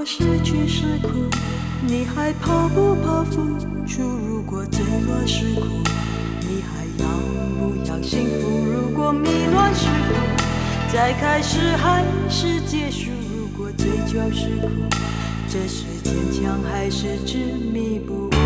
失去是苦，你还怕不怕付出？如果坠落是苦，你还要不要幸福？如果迷乱是苦，再开始还是结束？如果追求是苦，这是坚强还是执迷不悟？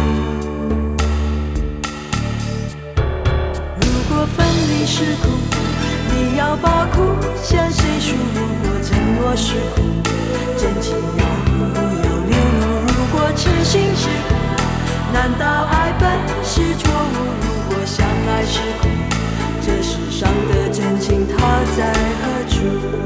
如果分离是苦，你要把苦向谁诉？如果承诺是苦，真情要不要流露？如果痴心是苦，难道爱本是错误？如果相爱是苦，这世上的真情它在何处？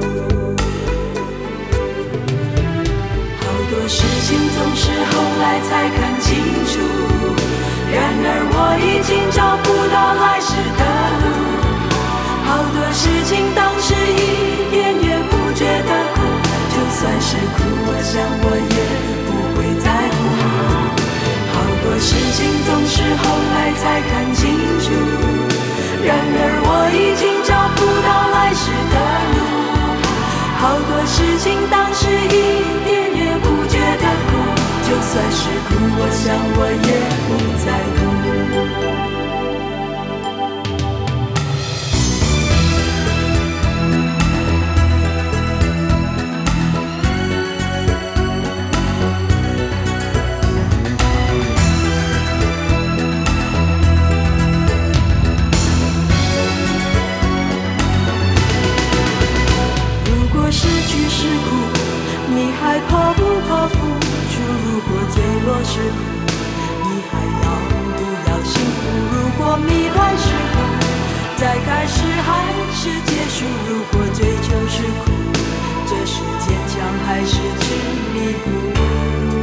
好多事情总是后来才看清楚，然而我已经找不到来时的路。好多事情当时一点也不觉得苦，就算是苦，我想我也不会在乎。好多事情总是后来才看清楚，然而我已经找不到来时的路。好多事情当时一点也不觉得苦，就算是苦，我想我也不在乎。失去是苦，你还怕不怕付出？如果坠落是苦，你还要不要幸福？如果迷乱是苦，再开始还是结束？如果追求是苦，这是坚强还是执迷不悟？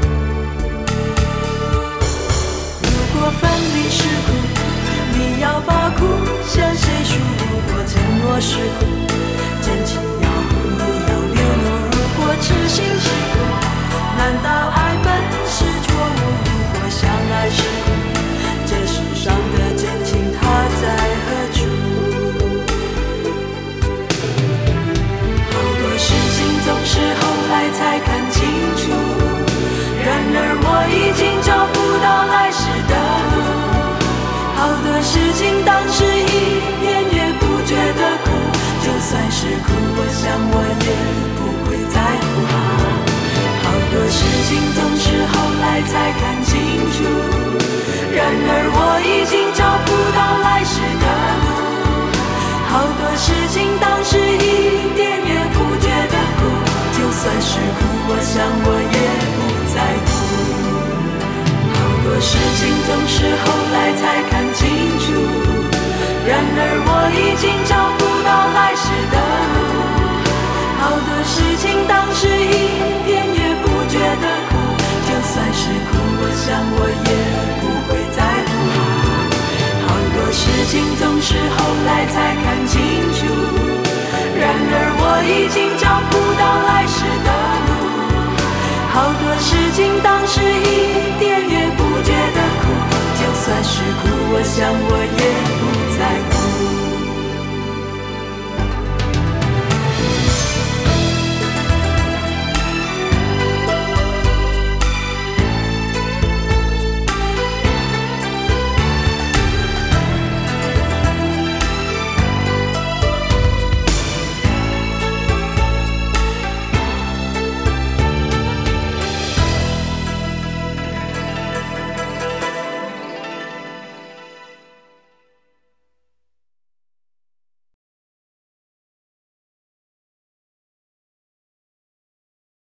如果分离是苦，你要把苦向谁诉？如果承诺是苦，真情痴心是苦，难道爱本是错误？如果相爱是苦，这世上的真情它在何处？好多事情总是后来才看清楚，然而我已经找不到来时的路。好多事情当时一点也不觉得苦，就算是苦，我想我也不会在乎。好多事情总是后来才看清楚，然而我已经找不到来时的路。好多事情当时一点也不觉得苦，就算是苦，我想我也不在乎。好多事情总是后来才看清楚，然而我已经找不到来时的路。好多事情当时一点也不觉得苦，就算是苦，我想我也不会在乎。好多事情总是后来才看清楚，然而我已经找不到来时的路。好多事情当时一点也不觉得苦，就算是苦，我想我